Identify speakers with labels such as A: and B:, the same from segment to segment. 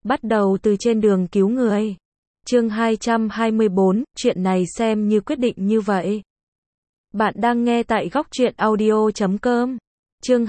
A: Bắt đầu từ trên đường cứu người. Chương 224, chuyện này xem như quyết định như vậy. Bạn đang nghe tại góc truyện audio.com. Chương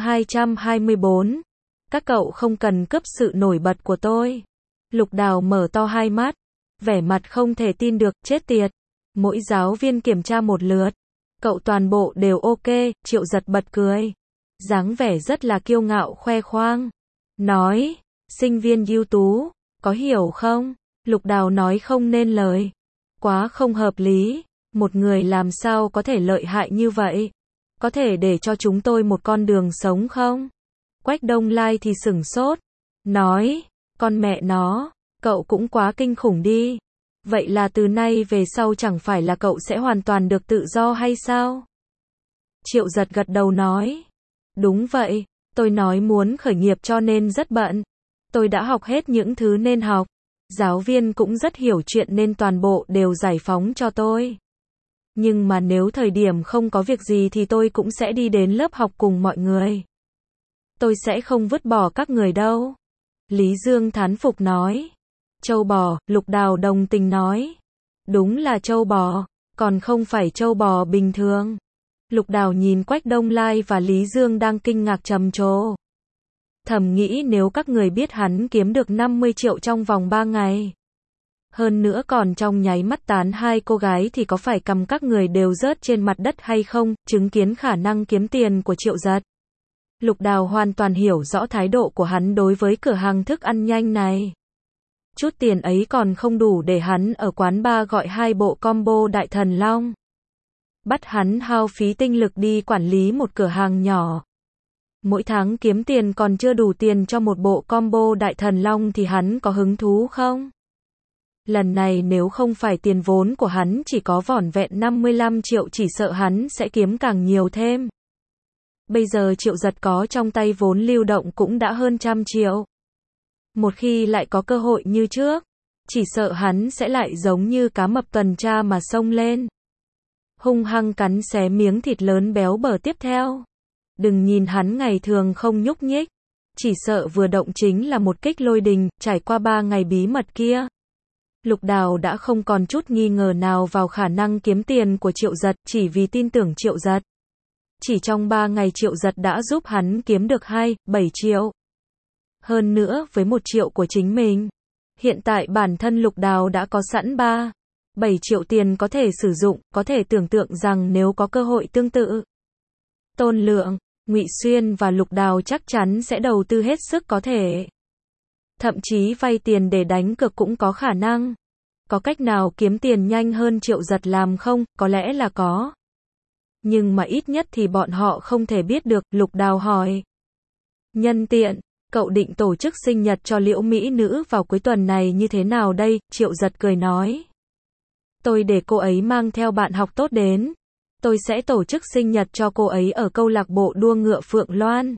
A: 224. Các cậu không cần cướp sự nổi bật của tôi. Lục Đào mở to hai mắt, vẻ mặt không thể tin được, chết tiệt. Mỗi giáo viên kiểm tra một lượt, cậu toàn bộ đều ok. Triệu Giật bật cười, dáng vẻ rất là kiêu ngạo khoe khoang, nói, sinh viên ưu tú, có hiểu không? Lục Đào nói không nên lời, quá không hợp lý, một người làm sao có thể lợi hại như vậy? Có thể để cho chúng tôi một con đường sống không? Quách Đông Lai thì sửng sốt, nói, con mẹ nó, cậu cũng quá kinh khủng đi. Vậy là từ nay về sau chẳng phải là cậu sẽ hoàn toàn được tự do hay sao? Triệu Giật gật đầu nói, đúng vậy, tôi nói muốn khởi nghiệp cho nên rất bận. Tôi đã học hết những thứ nên học. Giáo viên cũng rất hiểu chuyện nên toàn bộ đều giải phóng cho tôi. Nhưng mà nếu thời điểm không có việc gì thì tôi cũng sẽ đi đến lớp học cùng mọi người. Tôi sẽ không vứt bỏ các người đâu. Lý Dương thán phục nói. Trâu bò, Lục Đào đồng tình nói. Đúng là trâu bò, còn không phải trâu bò bình thường. Lục Đào nhìn Quách Đông Lai và Lý Dương đang kinh ngạc trầm trồ. Thầm nghĩ nếu các người biết hắn kiếm được 50 triệu trong vòng 3 ngày. Hơn nữa còn trong nháy mắt tán hai cô gái thì có phải cầm các người đều rớt trên mặt đất hay không, chứng kiến khả năng kiếm tiền của Triệu Giật. Lục Đào hoàn toàn hiểu rõ thái độ của hắn đối với cửa hàng thức ăn nhanh này. Chút tiền ấy còn không đủ để hắn ở quán bar gọi 2 bộ combo Đại Thần Long. Bắt hắn hao phí tinh lực đi quản lý một cửa hàng nhỏ. Mỗi tháng kiếm tiền còn chưa đủ tiền cho một bộ combo Đại Thần Long thì hắn có hứng thú không? Lần này nếu không phải tiền vốn của hắn chỉ có vỏn vẹn 55 triệu chỉ sợ hắn sẽ kiếm càng nhiều thêm. Bây giờ Triệu Giật có trong tay vốn lưu động cũng đã hơn 100 triệu. Một khi lại có cơ hội như trước, chỉ sợ hắn sẽ lại giống như cá mập tuần tra mà xông lên. Hung hăng cắn xé miếng thịt lớn béo bở tiếp theo. Đừng nhìn hắn ngày thường không nhúc nhích, chỉ sợ vừa động chính là một kích lôi đình. Trải qua 3 ngày bí mật kia, Lục Đào đã không còn chút nghi ngờ nào vào khả năng kiếm tiền của Triệu Giật, chỉ vì tin tưởng Triệu Giật. Chỉ trong 3 ngày Triệu Giật đã giúp hắn kiếm được 7 triệu. Hơn nữa với 1 triệu của chính mình, hiện tại bản thân Lục Đào đã có sẵn 7 triệu tiền có thể sử dụng, có thể tưởng tượng rằng nếu có cơ hội tương tự, Tôn Lượng, Ngụy Xuyên và Lục Đào chắc chắn sẽ đầu tư hết sức có thể. Thậm chí vay tiền để đánh cược cũng có khả năng. Có cách nào kiếm tiền nhanh hơn Triệu Giật làm không? Có lẽ là có. Nhưng mà ít nhất thì bọn họ không thể biết được. Lục Đào hỏi. Nhân tiện, cậu định tổ chức sinh nhật cho Liễu Mỹ Nữ vào cuối tuần này như thế nào đây? Triệu Giật cười nói. Tôi để cô ấy mang theo bạn học tốt đến. Tôi sẽ tổ chức sinh nhật cho cô ấy ở câu lạc bộ đua ngựa Phượng Loan.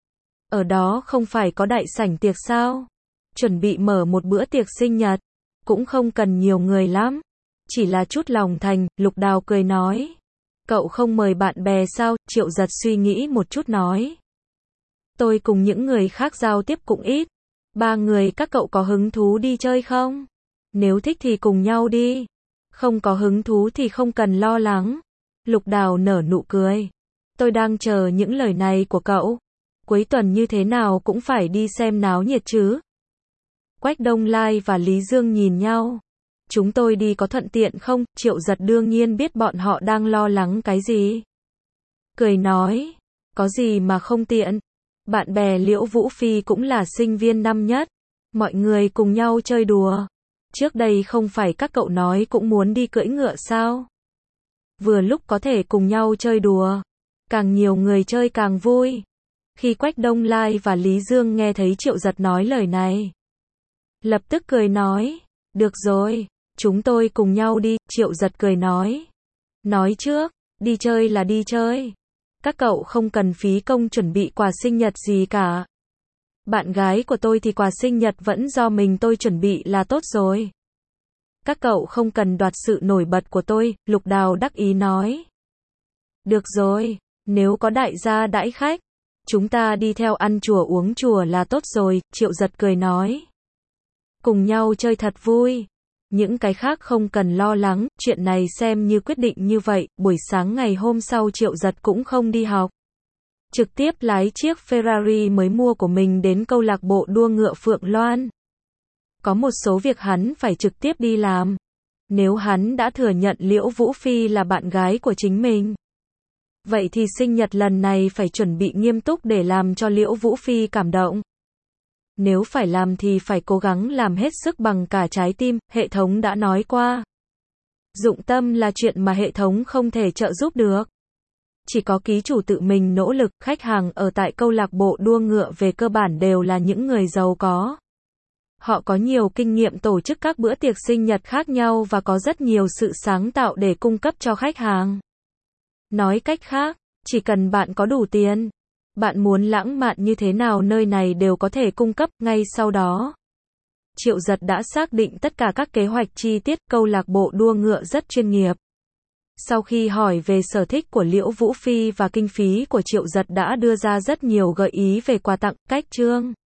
A: Ở đó không phải có đại sảnh tiệc sao? Chuẩn bị mở một bữa tiệc sinh nhật. Cũng không cần nhiều người lắm. Chỉ là chút lòng thành. Lục Đào cười nói. Cậu không mời bạn bè sao? Triệu Giật suy nghĩ một chút nói. Tôi cùng những người khác giao tiếp cũng ít. 3 người các cậu có hứng thú đi chơi không? Nếu thích thì cùng nhau đi. Không có hứng thú thì không cần lo lắng. Lục Đào nở nụ cười. Tôi đang chờ những lời này của cậu. Cuối tuần như thế nào cũng phải đi xem náo nhiệt chứ. Quách Đông Lai và Lý Dương nhìn nhau. Chúng tôi đi có thuận tiện không? Triệu Giật đương nhiên biết bọn họ đang lo lắng cái gì. Cười nói. Có gì mà không tiện. Bạn bè Liễu Vũ Phi cũng là sinh viên năm nhất. Mọi người cùng nhau chơi đùa. Trước đây không phải các cậu nói cũng muốn đi cưỡi ngựa sao? Vừa lúc có thể cùng nhau chơi đùa. Càng nhiều người chơi càng vui. Khi Quách Đông Lai và Lý Dương nghe thấy Triệu Giật nói lời này, lập tức cười nói. Được rồi, chúng tôi cùng nhau đi. Triệu Giật cười nói. Nói trước, đi chơi là đi chơi. Các cậu không cần phí công chuẩn bị quà sinh nhật gì cả. Bạn gái của tôi thì quà sinh nhật vẫn do mình tôi chuẩn bị là tốt rồi. Các cậu không cần đoạt sự nổi bật của tôi. Lục Đào đắc ý nói. Được rồi, nếu có đại gia đãi khách, chúng ta đi theo ăn chùa uống chùa là tốt rồi. Triệu Giật cười nói. cùng nhau chơi thật vui. Những cái khác không cần lo lắng, chuyện này xem như quyết định như vậy. Buổi sáng ngày hôm sau Triệu Giật cũng không đi học. Trực tiếp lái chiếc Ferrari mới mua của mình đến câu lạc bộ đua ngựa Phượng Loan. Có một số việc hắn phải trực tiếp đi làm. Nếu hắn đã thừa nhận Liễu Vũ Phi là bạn gái của chính mình, vậy thì sinh nhật lần này phải chuẩn bị nghiêm túc để làm cho Liễu Vũ Phi cảm động. Nếu phải làm thì phải cố gắng làm hết sức bằng cả trái tim, hệ thống đã nói qua. Dụng tâm là chuyện mà hệ thống không thể trợ giúp được. Chỉ có ký chủ tự mình nỗ lực, khách hàng ở tại câu lạc bộ đua ngựa về cơ bản đều là những người giàu có. Họ có nhiều kinh nghiệm tổ chức các bữa tiệc sinh nhật khác nhau và có rất nhiều sự sáng tạo để cung cấp cho khách hàng. Nói cách khác, chỉ cần bạn có đủ tiền, bạn muốn lãng mạn như thế nào nơi này đều có thể cung cấp. Ngay sau đó, Triệu Giật đã xác định tất cả các kế hoạch chi tiết. Câu lạc bộ đua ngựa rất chuyên nghiệp. Sau khi hỏi về sở thích của Liễu Vũ Phi và kinh phí của Triệu Giật đã đưa ra rất nhiều gợi ý về quà tặng, cách trương